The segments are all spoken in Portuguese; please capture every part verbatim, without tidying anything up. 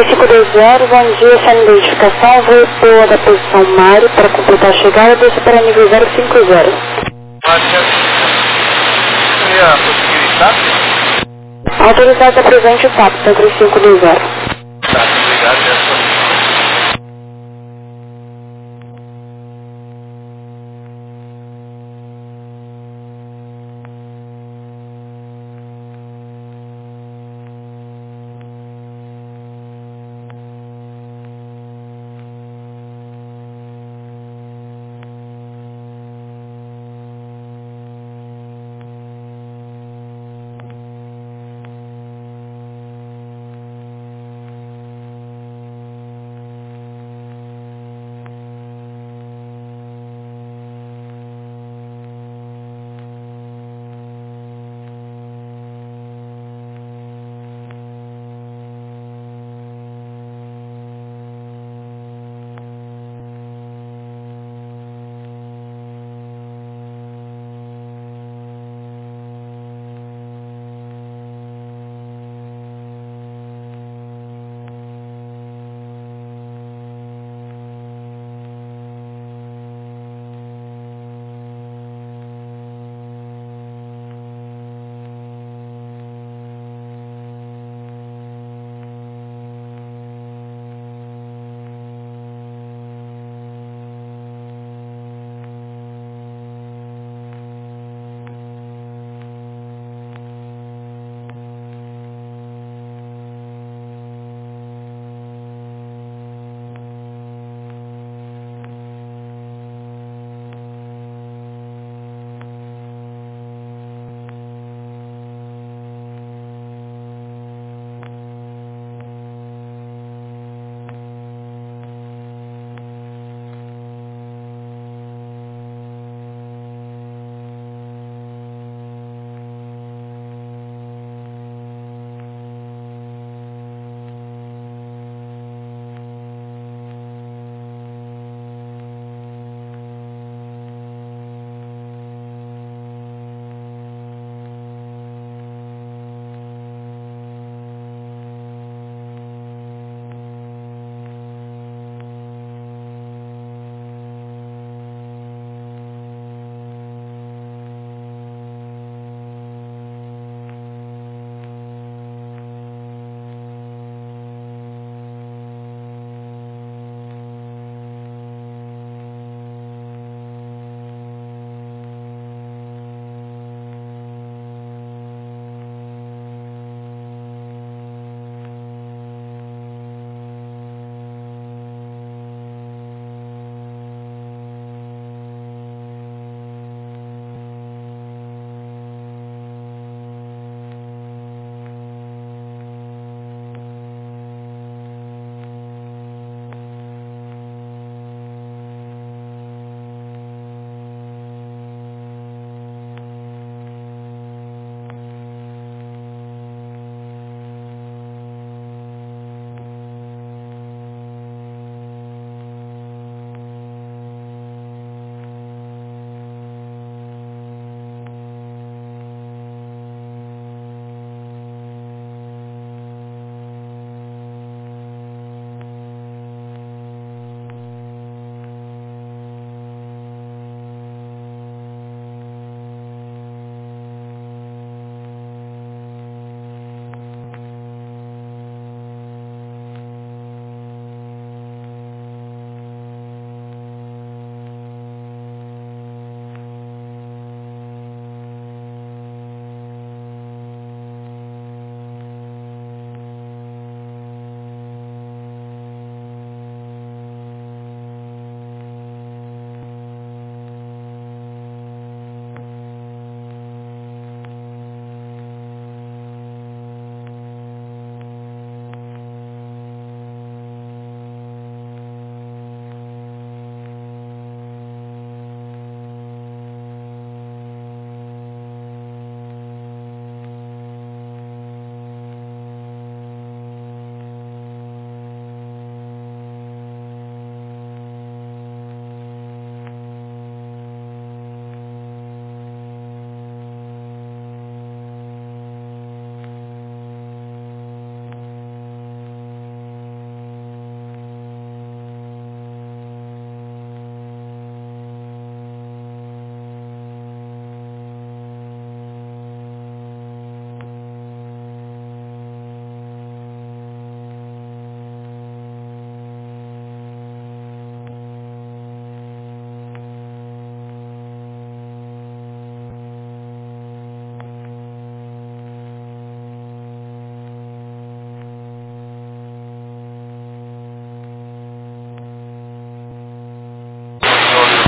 três cinco dois zero, bom dia, essa identificação, voltou da posição Mário para completar a chegada, desce para nível zero cinco zero. Seria conseguir estar? Autorizado a presente o T A P, três cinco dois zero. Tá, obrigado, é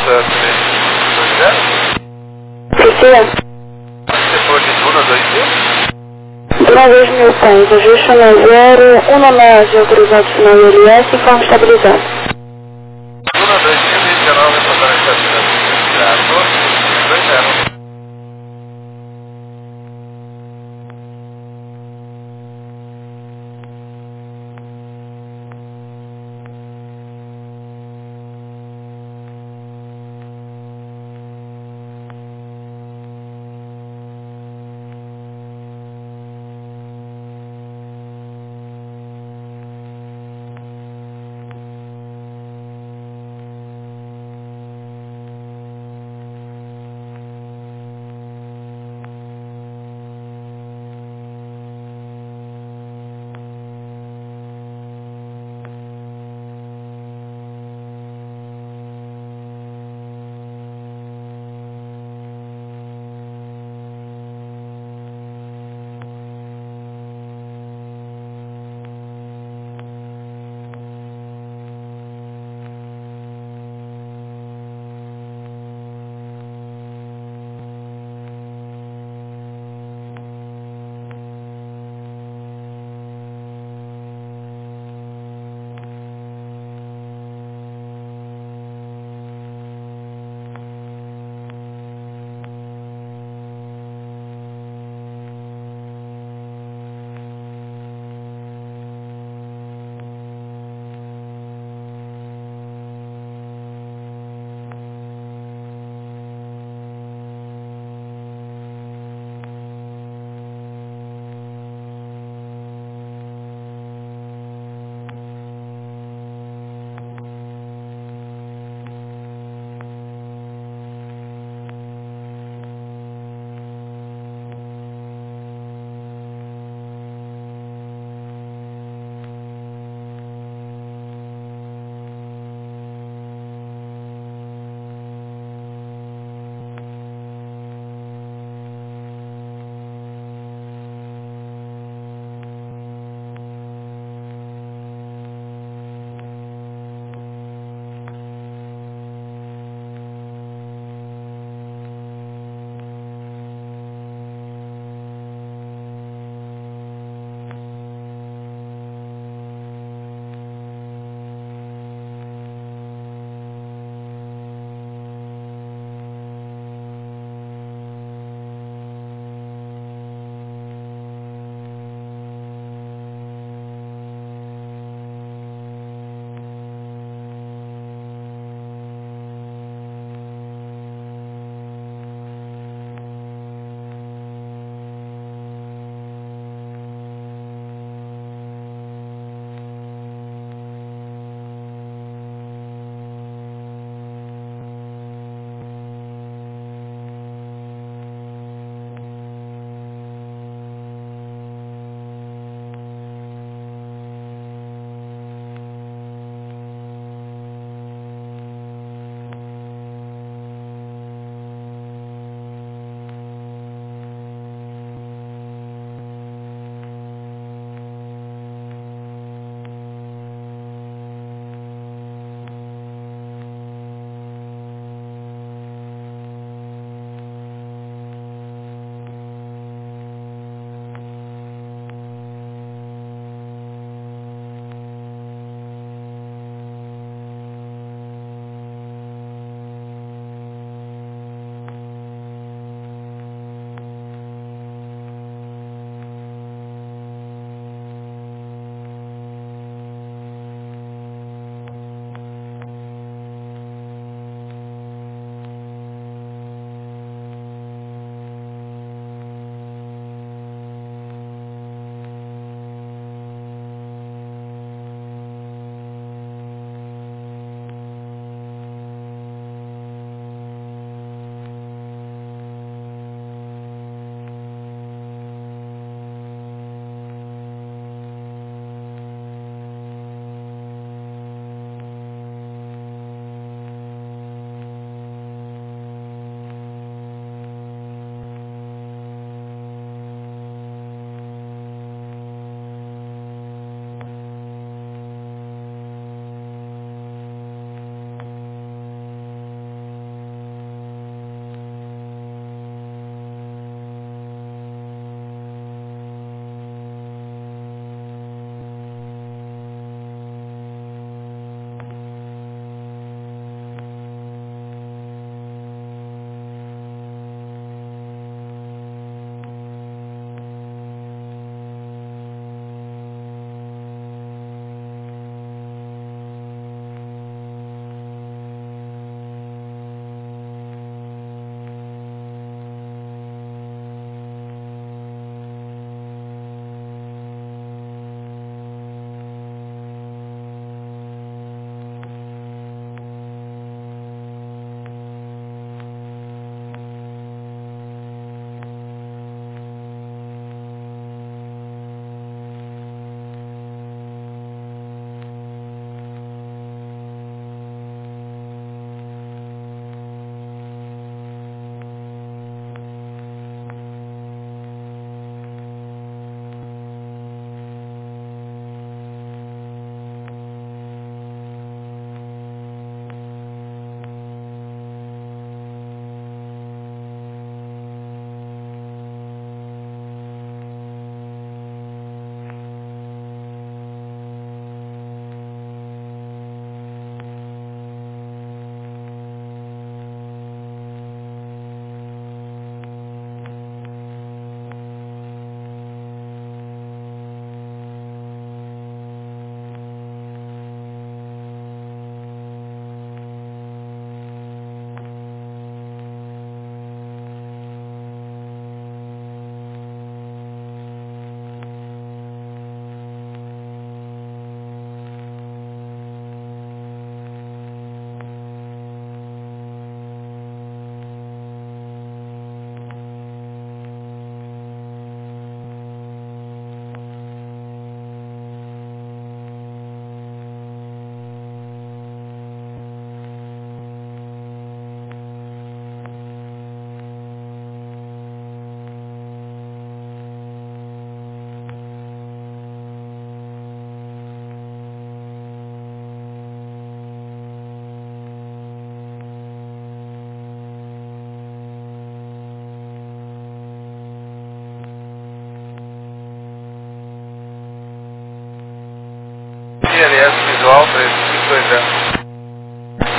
Duna três dois zero? Priscila, Você falou de Duna dois mil? Duna dois mil tens, ajuste no zero, um nove autorizado sinal I L S e forma estabilizada. Duna dois mil e dezenove, totalmente estacionado. dois zero.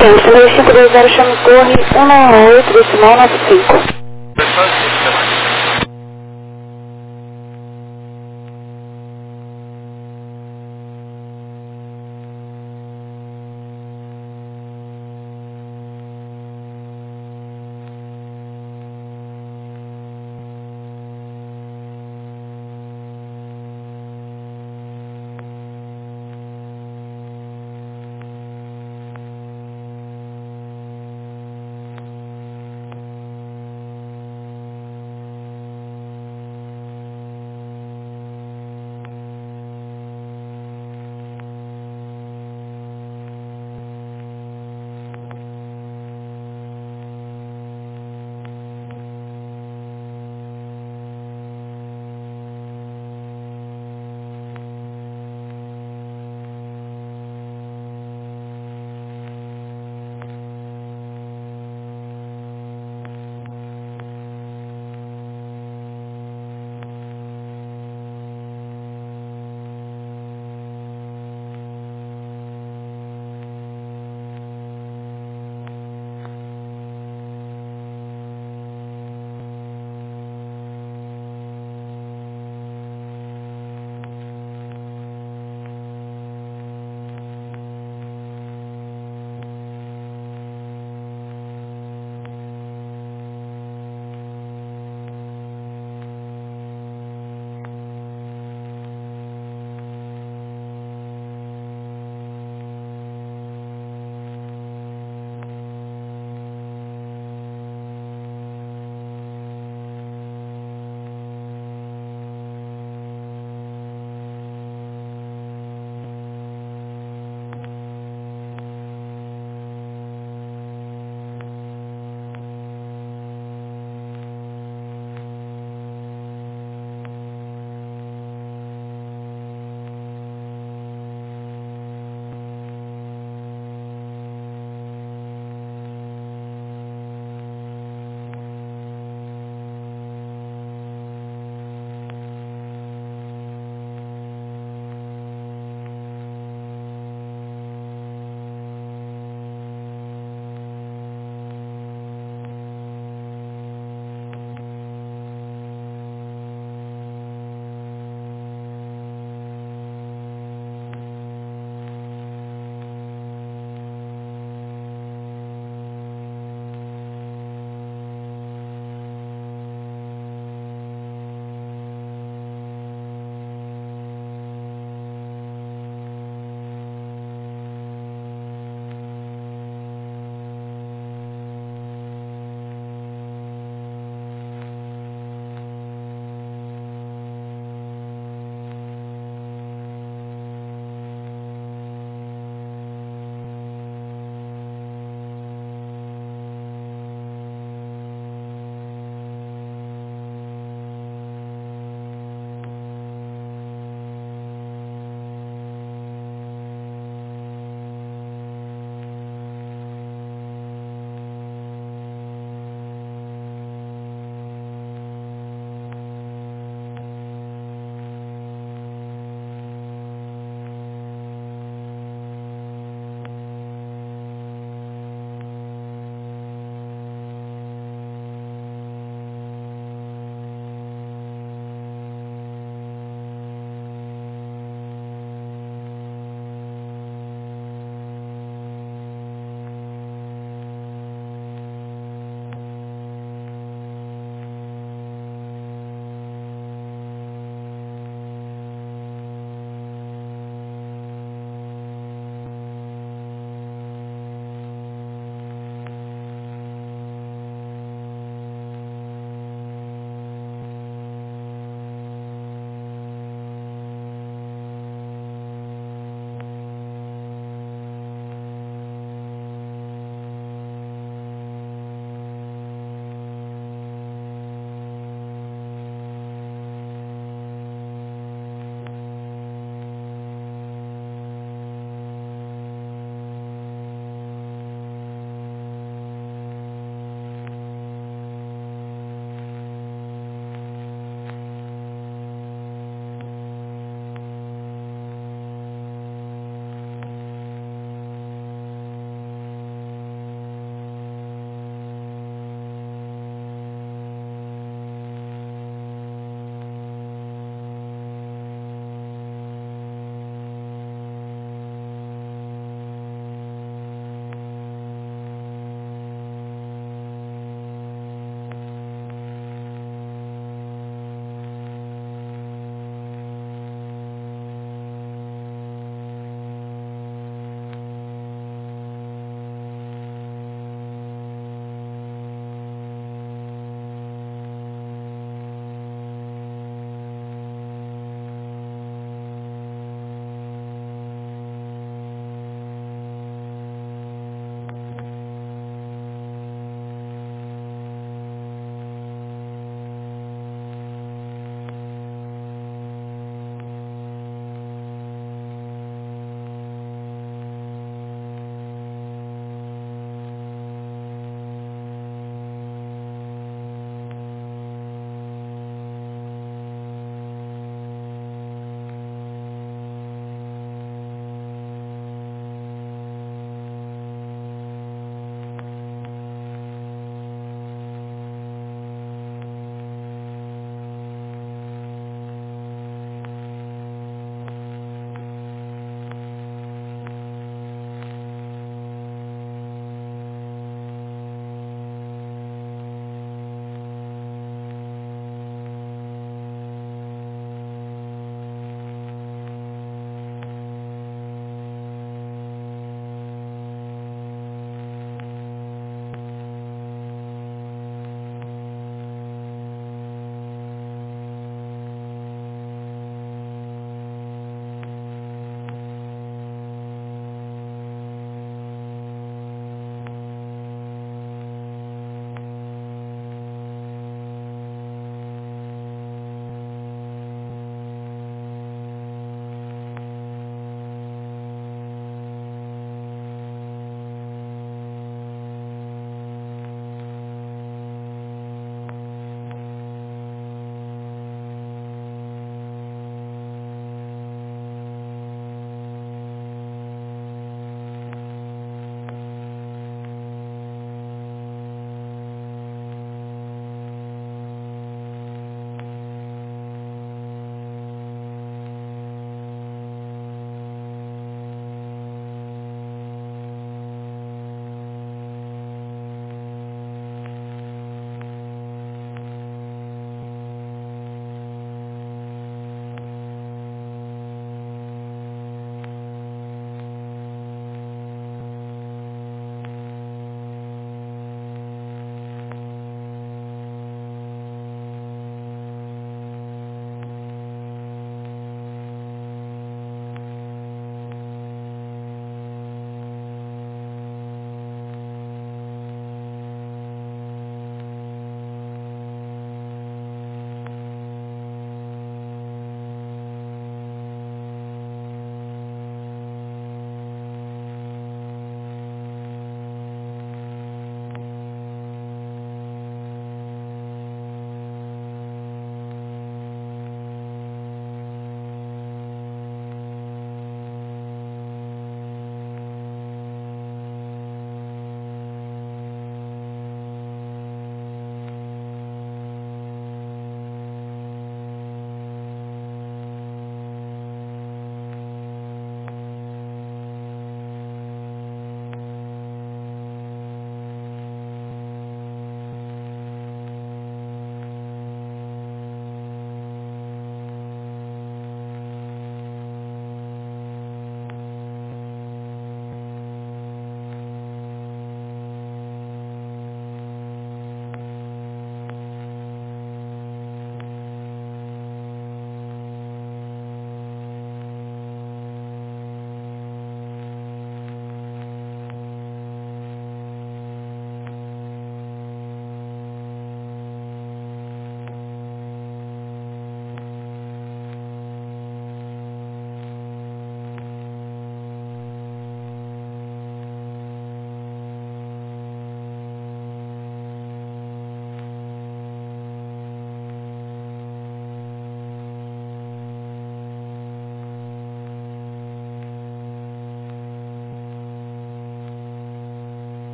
Atende, dois cinco dois zero, chame Torre um nove oito, decimal nove cinco. Pessoal, até mais.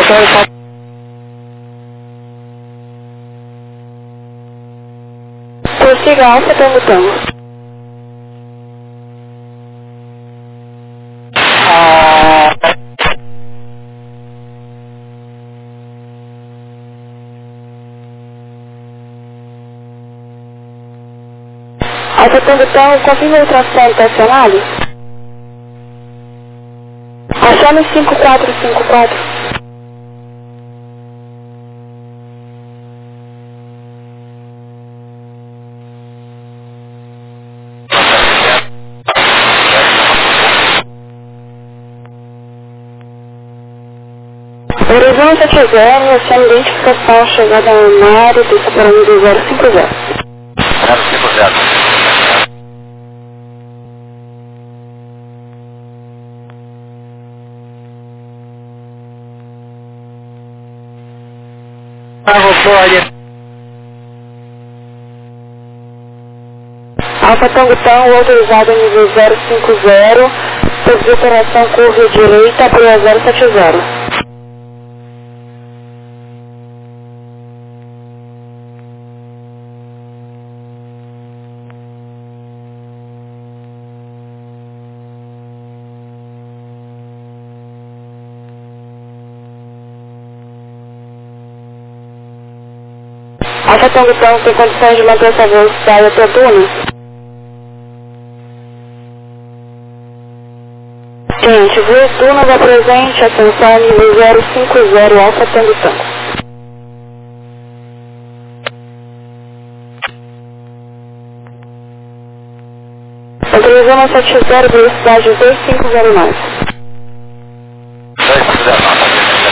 Prossiga Alfa Tango Tango. Alfa Tango Tango, confirma o ultrassom estacionário. Acione cinco quatro cinco quatro. Horizonte sete zero, acione identificação, chegada na área, pista para mim do zero cinco zero. zero cinco zero. Alfa Tango Tango, autorizado nível zero cinco zero, pedido operação curva direita para zero sete zero. Alfa Tango Tango, tem condições de manter essa velocidade até a Duna? Gente, vê Duna da presente, atenção, nível zero cinco zero, Alfa Tango Tango. Autorizando sete zero, velocidade dois cinco zero nove. dois cinco zero nove.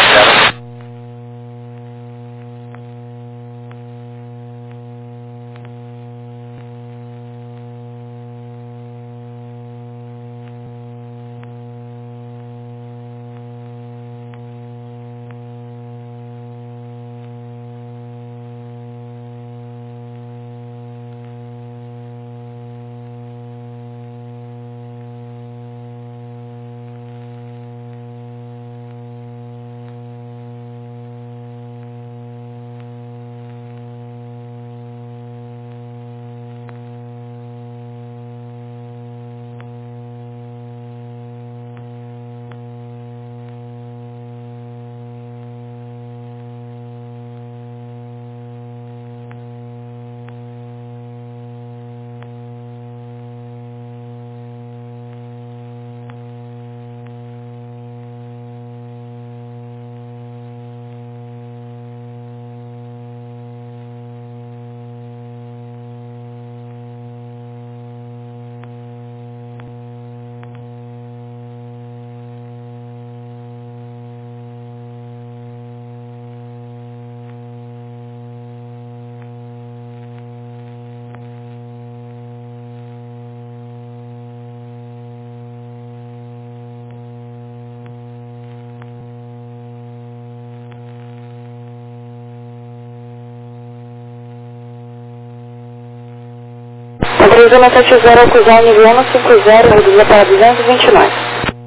Autorizando sete zero, acusar nível um cinco zero, reduzir para duzentos e vinte e nove.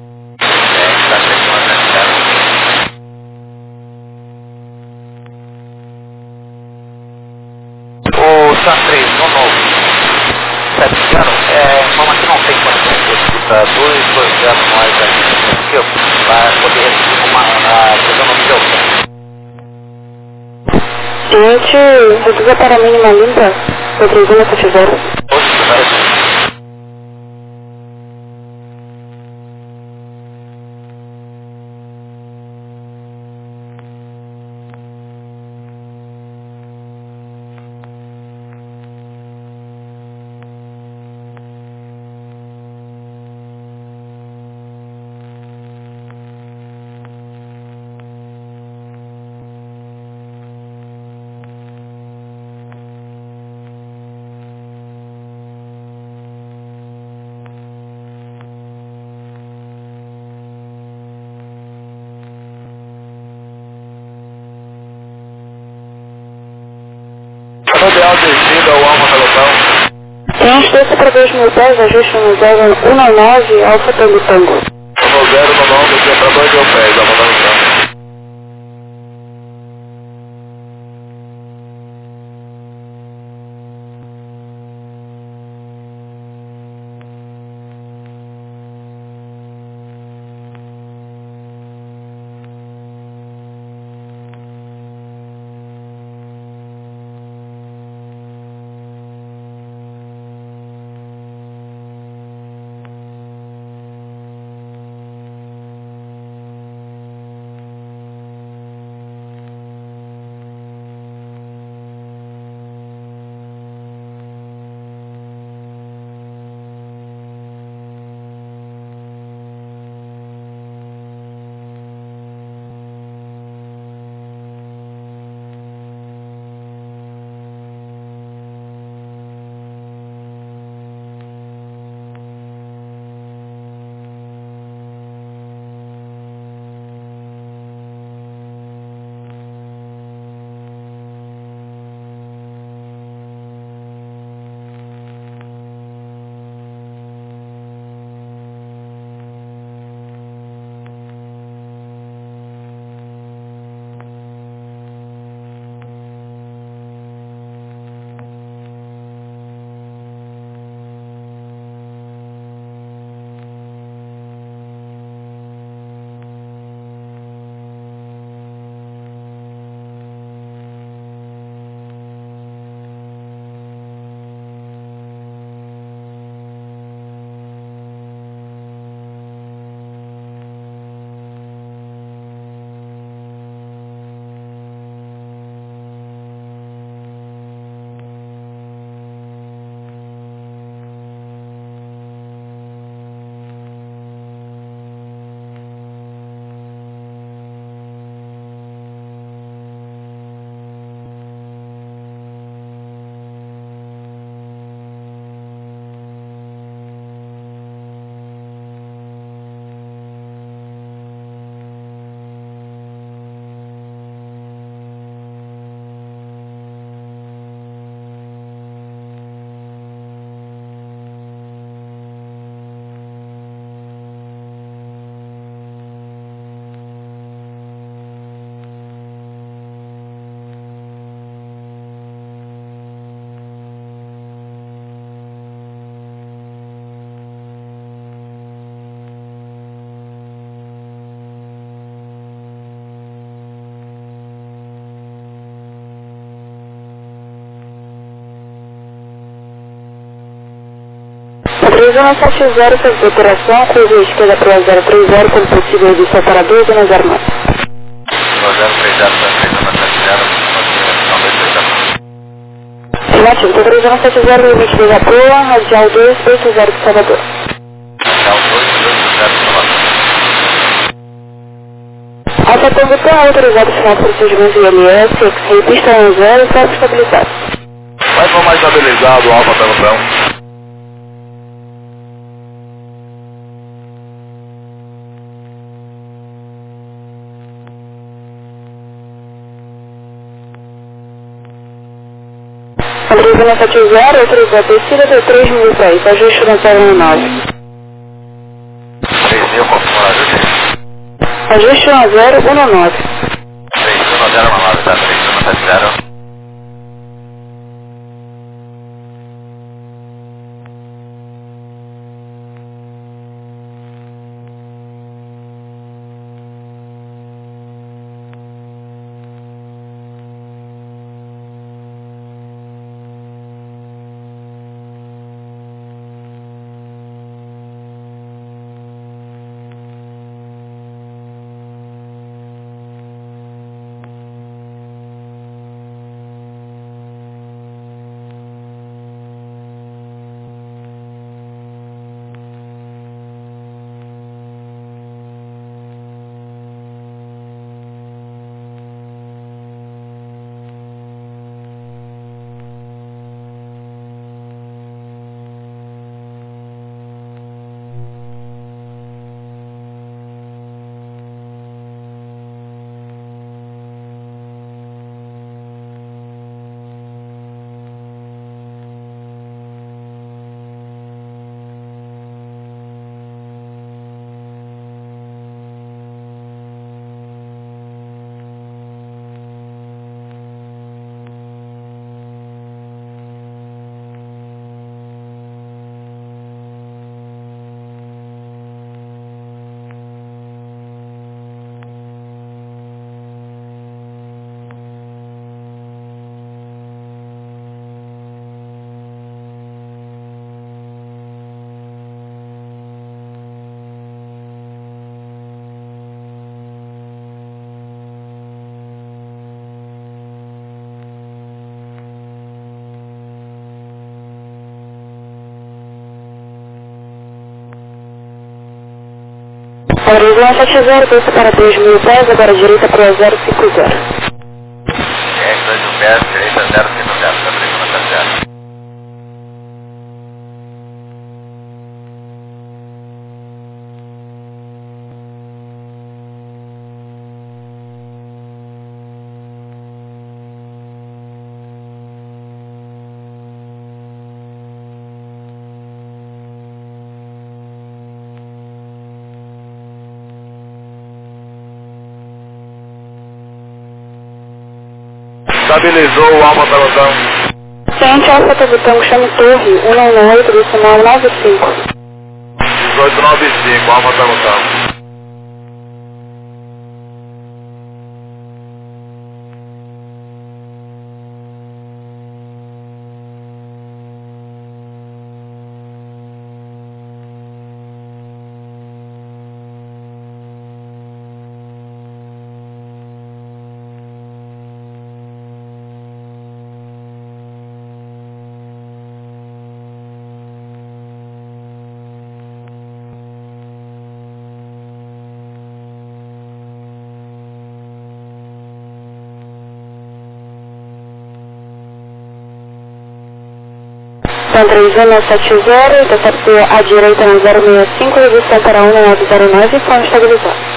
O San três, no novo. sete zero, é, como aqui não tem condições de escuta dois dois zero nós aqui, para poder reduzir uma, a fisionomia ao Gente, reduzir para a mínima limpa, autorizando sete zero. Ideal descida ao Alfa Pelotão. Tem distância para dois mil pés, ajuste no zero um nove, Alfa Tango Tango. No zero no nove, descida para dois mil pés, Alfa Pelotão. três um sete zero, fez operação, curva esquerda para o zero três zero, como possível de separador, zona zero nove. zero três zero, três um sete zero, Afirmativo, três um sete zero, limite de Japão, radial dois oito zero de Salvador. Radial dois oito zero de Salvador. Alfa Tango Tan, autorizado final do procedimento I L S, X-Ray, pista um zero, certo estabilizado. Vai para mais estabilizado, Alfa Tango Tan. três um sete zero, autorizado descida de três mil para isso, ajuste no zero nove. três mil, confirma ajuste. Ajuste no zero um nove. três um zero um nove, tá? três um sete zero. três um sete zero, desça para dois mil pés, agora direita para o zero cinco zero. É, dois mil pés, direita zero cinco zero, tá? três um sete zero. Estabilizou o Alfa Tango Tan. Frente Alfa Tango Tango, chame torre, um nove oito, decimal nove cinco. dezoito noventa e cinco, Alfa Tango Tan. Então três um sete zero, interceptou à direita no zero seis cinco, redução para um nove zero nove e forma estabilizada.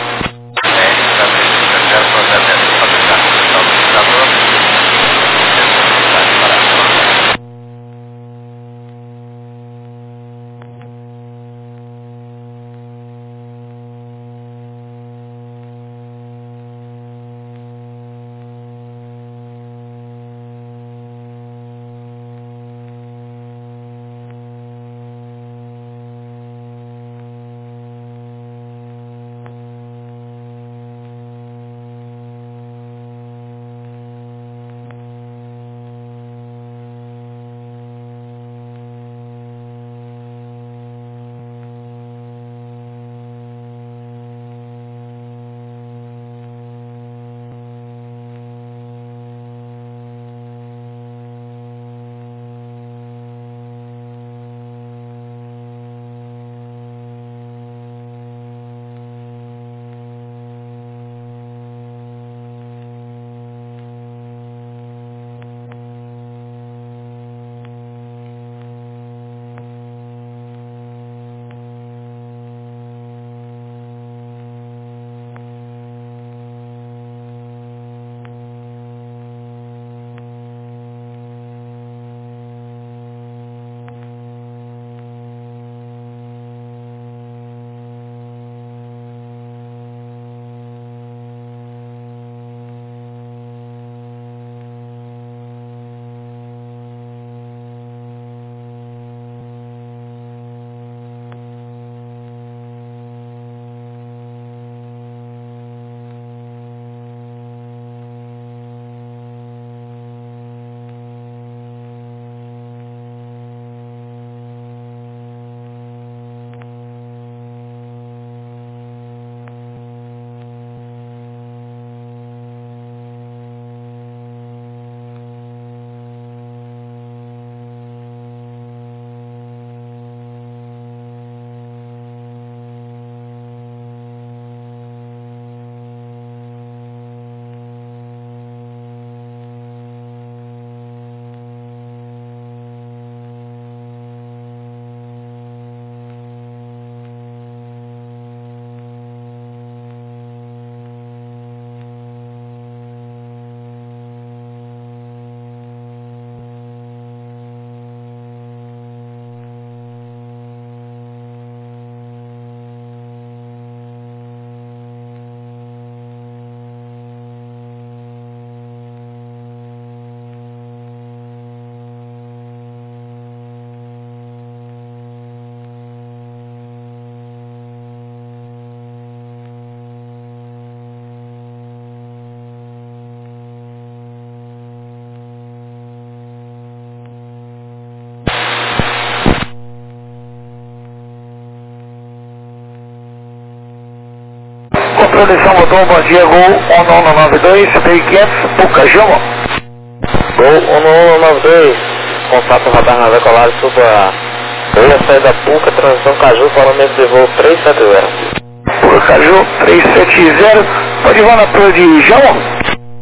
produção botou bom dia, Gol um nove nove dois, P quinhentos, Puca, Juma. Gol um nove nove dois, contato radar na decolar, suba, eu ia sair da Puca, transição Caju, parâmetro de voo três sete zero. Puca, Caju, três sete zero, pode voar na torre de Jama?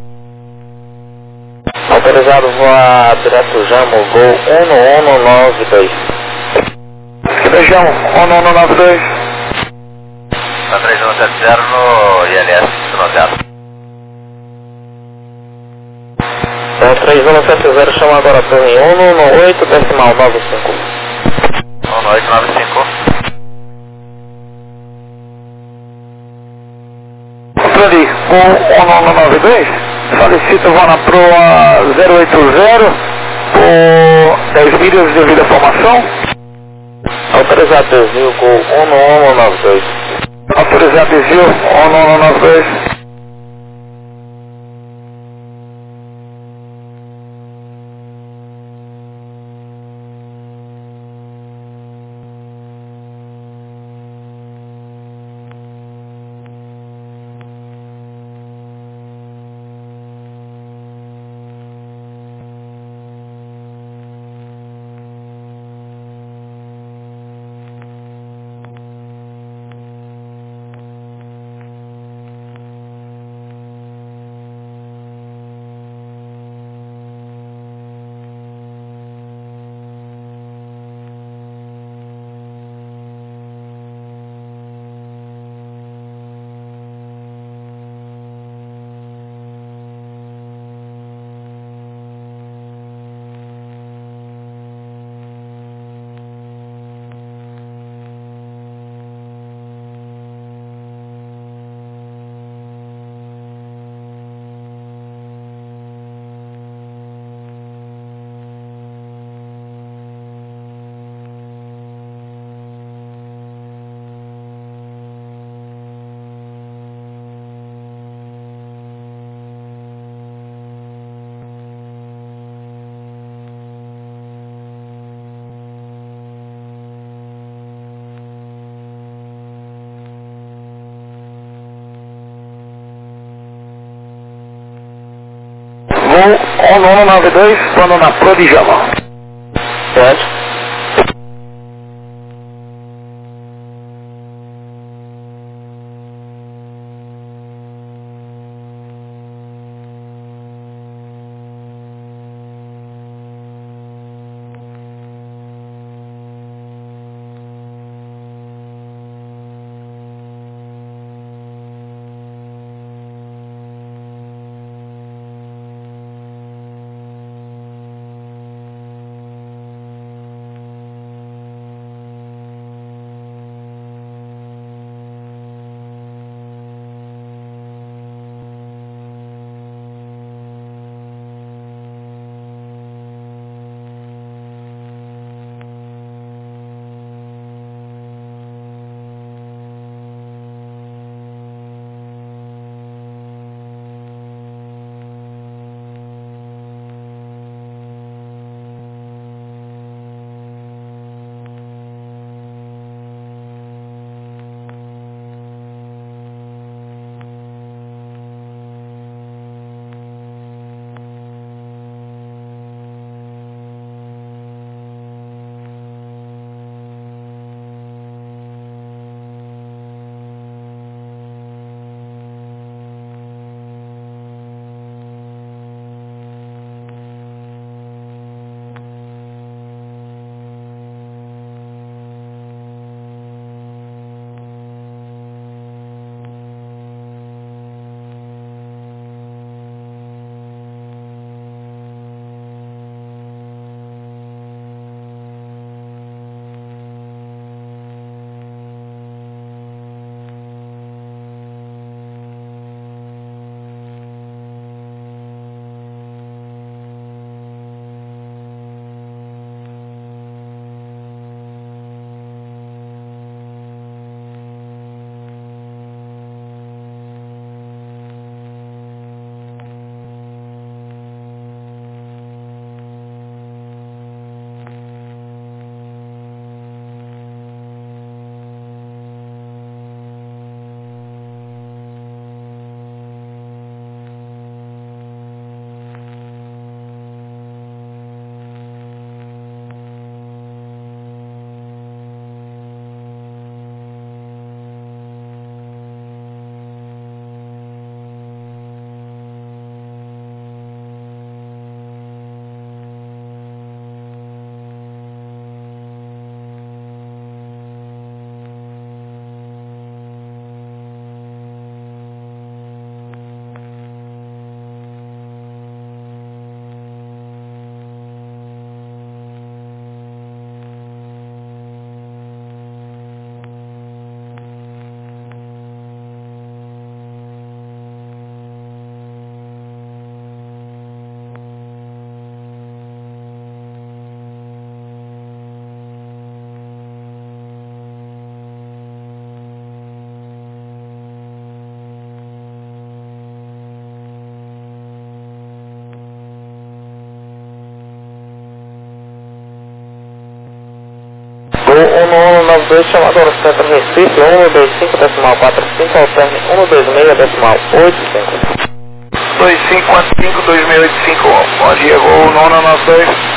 Autorizado voar direto Jamo, Gol um nove nove dois. Esquerda Jama, um nove nove dois. Tá três um sete zero no I L S, pronunciado. Então três um sete zero, chama agora para mim, um nove oito, decimal nove cinco. um nove oito nove cinco. Controle com um nove nove dois, solicito voar na proa zero oito zero por dez milhas devido à formação. Autorizado desvio com um nove nove dois. Autorizado desvio um nove nove dois. Voo um nove nove dois, quando na proa de Jama. Certo. dois, chamado hora centro Recife, um dois cinco decimal quatro cinco, alterne um dois seis decimal oito cinco. dois cinco quatro cinco dois seis oito cinco, bom dia, voo nono nove dois.